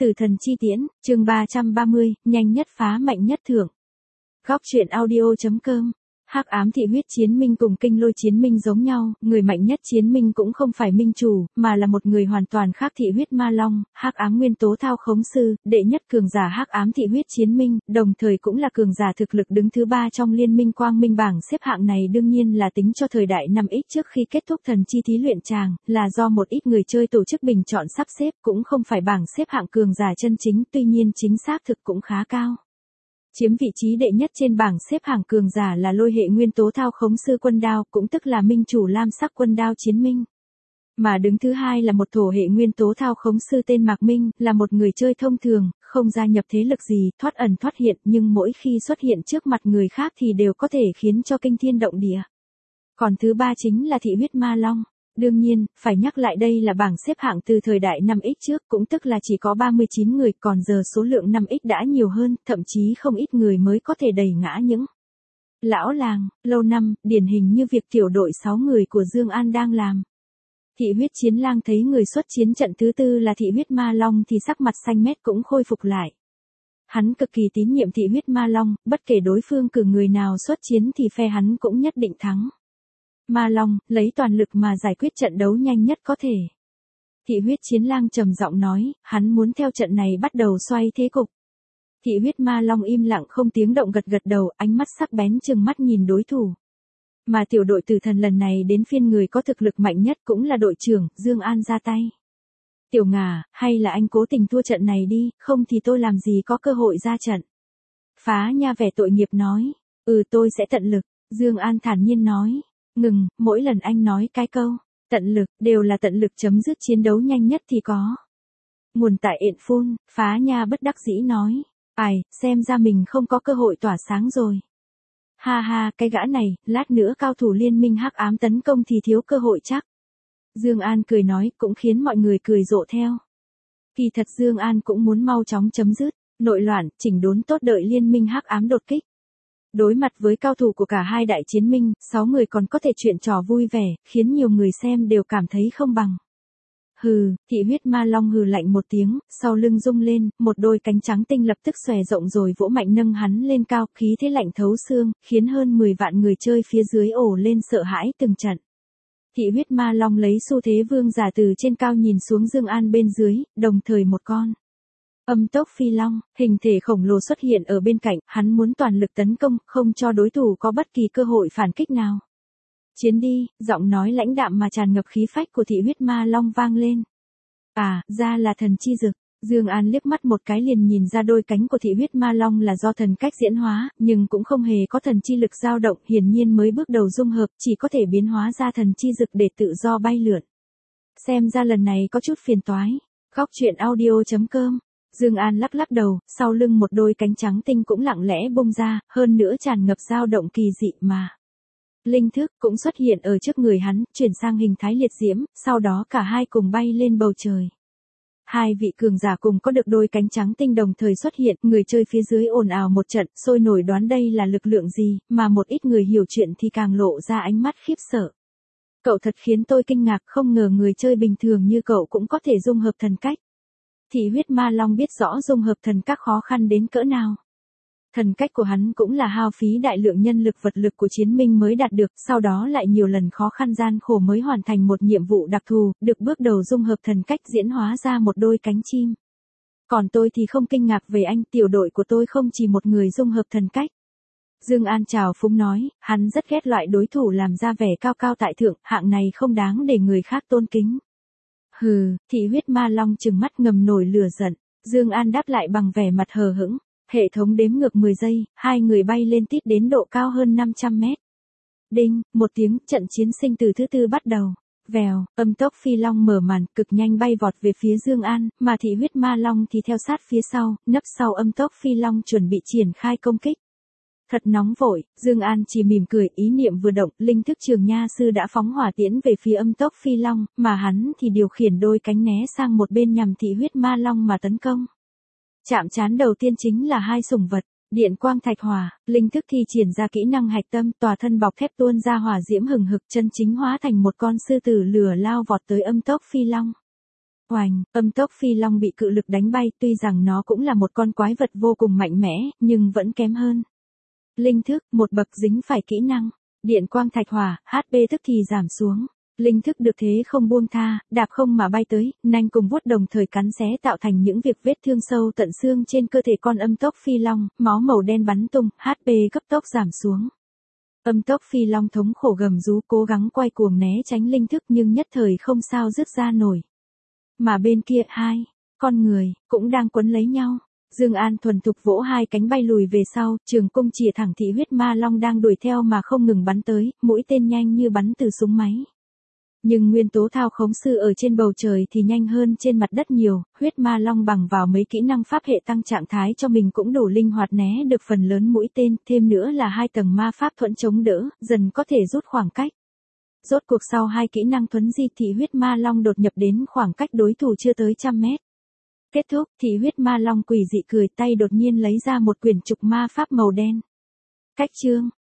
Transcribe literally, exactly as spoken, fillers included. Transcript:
Tử thần chi tiễn, chương ba trăm ba mươi, nhanh nhất phá mạnh nhất thưởng. Góc truyện audio chấm com. Hắc ám thị huyết chiến minh cùng kinh lôi chiến minh giống nhau, người mạnh nhất chiến minh cũng không phải minh chủ, mà là một người hoàn toàn khác thị huyết ma long, hắc ám nguyên tố thao khống sư, đệ nhất cường giả hắc ám thị huyết chiến minh, đồng thời cũng là cường giả thực lực đứng thứ ba trong liên minh quang minh bảng xếp hạng này đương nhiên là tính cho thời đại năm X trước khi kết thúc thần chi thí luyện tràng, là do một ít người chơi tổ chức bình chọn sắp xếp, cũng không phải bảng xếp hạng cường giả chân chính, tuy nhiên chính xác thực cũng khá cao. Chiếm vị trí đệ nhất trên bảng xếp hạng cường giả là lôi hệ nguyên tố thao khống sư quân đao, cũng tức là minh chủ lam sắc quân đao chiến minh. Mà đứng thứ hai là một thổ hệ nguyên tố thao khống sư tên Mạc Minh, là một người chơi thông thường, không gia nhập thế lực gì, thoát ẩn thoát hiện, nhưng mỗi khi xuất hiện trước mặt người khác thì đều có thể khiến cho kinh thiên động địa. Còn thứ ba chính là thị huyết ma long. Đương nhiên, phải nhắc lại đây là bảng xếp hạng từ thời đại năm X trước, cũng tức là chỉ có ba mươi chín người, còn giờ số lượng năm X đã nhiều hơn, thậm chí không ít người mới có thể đẩy ngã những lão làng, lâu năm, điển hình như việc tiểu đội sáu người của Dương An đang làm. Thị huyết chiến lang thấy người xuất chiến trận thứ tư là thị huyết ma long thì sắc mặt xanh mét cũng khôi phục lại. Hắn cực kỳ tín nhiệm thị huyết ma long, bất kể đối phương cử người nào xuất chiến thì phe hắn cũng nhất định thắng. Ma Long, lấy toàn lực mà giải quyết trận đấu nhanh nhất có thể. Thị huyết chiến lang trầm giọng nói, hắn muốn theo trận này bắt đầu xoay thế cục. Thị huyết ma Long im lặng không tiếng động gật gật đầu, ánh mắt sắc bén trừng mắt nhìn đối thủ. Mà tiểu đội tử thần lần này đến phiên người có thực lực mạnh nhất cũng là đội trưởng, Dương An ra tay. Tiểu Ngà, hay là anh cố tình thua trận này đi, không thì tôi làm gì có cơ hội ra trận. Phá Nha vẻ tội nghiệp nói, ừ tôi sẽ tận lực, Dương An thản nhiên nói. Ngừng, mỗi lần anh nói cái câu, tận lực, đều là tận lực chấm dứt chiến đấu nhanh nhất thì có. Nguồn tại ện phun, Phá Nha bất đắc dĩ nói, ai, xem ra mình không có cơ hội tỏa sáng rồi. Ha ha, cái gã này, lát nữa cao thủ liên minh hắc ám tấn công thì thiếu cơ hội chắc. Dương An cười nói, cũng khiến mọi người cười rộ theo. Kỳ thật Dương An cũng muốn mau chóng chấm dứt, nội loạn, chỉnh đốn tốt đợi liên minh hắc ám đột kích. Đối mặt với cao thủ của cả hai đại chiến minh, sáu người còn có thể chuyện trò vui vẻ, khiến nhiều người xem đều cảm thấy không bằng. Hừ, thị huyết ma long hừ lạnh một tiếng, sau lưng rung lên, một đôi cánh trắng tinh lập tức xòe rộng rồi vỗ mạnh nâng hắn lên cao, khí thế lạnh thấu xương, khiến hơn mười vạn người chơi phía dưới ồ lên sợ hãi từng trận. Thị huyết ma long lấy xu thế vương giả từ trên cao nhìn xuống Dương An bên dưới, đồng thời một con âm tốc phi long, hình thể khổng lồ xuất hiện ở bên cạnh, hắn muốn toàn lực tấn công, không cho đối thủ có bất kỳ cơ hội phản kích nào. Chiến đi, giọng nói lãnh đạm mà tràn ngập khí phách của thị huyết ma long vang lên. À, ra là thần chi dực. Dương An liếc mắt một cái liền nhìn ra đôi cánh của thị huyết ma long là do thần cách diễn hóa, nhưng cũng không hề có thần chi lực dao động, hiển nhiên mới bước đầu dung hợp, chỉ có thể biến hóa ra thần chi dực để tự do bay lượn. Xem ra lần này có chút phiền toái. Góc truyện audio chấm com. Dương An lắc lắc đầu, sau lưng một đôi cánh trắng tinh cũng lặng lẽ bung ra, hơn nữa tràn ngập dao động kỳ dị mà. Linh thức cũng xuất hiện ở trước người hắn, chuyển sang hình thái liệt diễm, sau đó cả hai cùng bay lên bầu trời. Hai vị cường giả cùng có được đôi cánh trắng tinh đồng thời xuất hiện, người chơi phía dưới ồn ào một trận, sôi nổi đoán đây là lực lượng gì, mà một ít người hiểu chuyện thì càng lộ ra ánh mắt khiếp sợ. Cậu thật khiến tôi kinh ngạc, không ngờ người chơi bình thường như cậu cũng có thể dung hợp thần cách. Thị huyết ma long biết rõ dung hợp thần các khó khăn đến cỡ nào. Thần cách của hắn cũng là hao phí đại lượng nhân lực vật lực của chiến minh mới đạt được, sau đó lại nhiều lần khó khăn gian khổ mới hoàn thành một nhiệm vụ đặc thù, được bước đầu dung hợp thần cách diễn hóa ra một đôi cánh chim. Còn tôi thì không kinh ngạc về anh, tiểu đội của tôi không chỉ một người dung hợp thần cách. Dương An chào phúng nói, hắn rất ghét loại đối thủ làm ra vẻ cao cao tại thượng, hạng này không đáng để người khác tôn kính. Hừ, thị huyết ma long trừng mắt ngầm nổi lửa giận, Dương An đáp lại bằng vẻ mặt hờ hững, hệ thống đếm ngược mười giây, hai người bay lên tít đến độ cao hơn năm trăm mét. Đinh, một tiếng, trận chiến sinh từ thứ tư bắt đầu. Vèo, âm tốc phi long mở màn, cực nhanh bay vọt về phía Dương An, mà thị huyết ma long thì theo sát phía sau, nấp sau âm tốc phi long chuẩn bị triển khai công kích. Thật nóng vội, Dương An chỉ mỉm cười, ý niệm vừa động, linh thức Trường Nha sư đã phóng hỏa tiễn về phía âm tốc phi long, mà hắn thì điều khiển đôi cánh né sang một bên nhằm thị huyết ma long mà tấn công. Chạm trán đầu tiên chính là hai sủng vật, điện quang thạch hỏa, linh thức thi triển ra kỹ năng hạch tâm, tòa thân bọc thép tuôn ra hỏa diễm hừng hực, chân chính hóa thành một con sư tử lửa lao vọt tới âm tốc phi long. Oành, âm tốc phi long bị cự lực đánh bay, tuy rằng nó cũng là một con quái vật vô cùng mạnh mẽ, nhưng vẫn kém hơn. Linh thức, một bậc dính phải kỹ năng. Điện quang thạch hỏa, hát pê tức thì giảm xuống. Linh thức được thế không buông tha, đạp không mà bay tới, nanh cùng vuốt đồng thời cắn xé tạo thành những việc vết thương sâu tận xương trên cơ thể con âm tốc phi long, máu màu đen bắn tung, hát pê cấp tốc giảm xuống. Âm tốc phi long thống khổ gầm rú cố gắng quay cuồng né tránh linh thức nhưng nhất thời không sao dứt ra nổi. Mà bên kia hai, con người, cũng đang quấn lấy nhau. Dương An thuần thục vỗ hai cánh bay lùi về sau, trường cung chìa thẳng thị huyết ma long đang đuổi theo mà không ngừng bắn tới, mũi tên nhanh như bắn từ súng máy. Nhưng nguyên tố thao khống sư ở trên bầu trời thì nhanh hơn trên mặt đất nhiều, huyết ma long bằng vào mấy kỹ năng pháp hệ tăng trạng thái cho mình cũng đủ linh hoạt né được phần lớn mũi tên, thêm nữa là hai tầng ma pháp thuẫn chống đỡ, dần có thể rút khoảng cách. Rốt cuộc sau hai kỹ năng thuấn di thì huyết ma long đột nhập đến khoảng cách đối thủ chưa tới trăm mét. Kết thúc, thì huyết ma long quỷ dị cười tay đột nhiên lấy ra một quyển trục ma pháp màu đen. Cách chương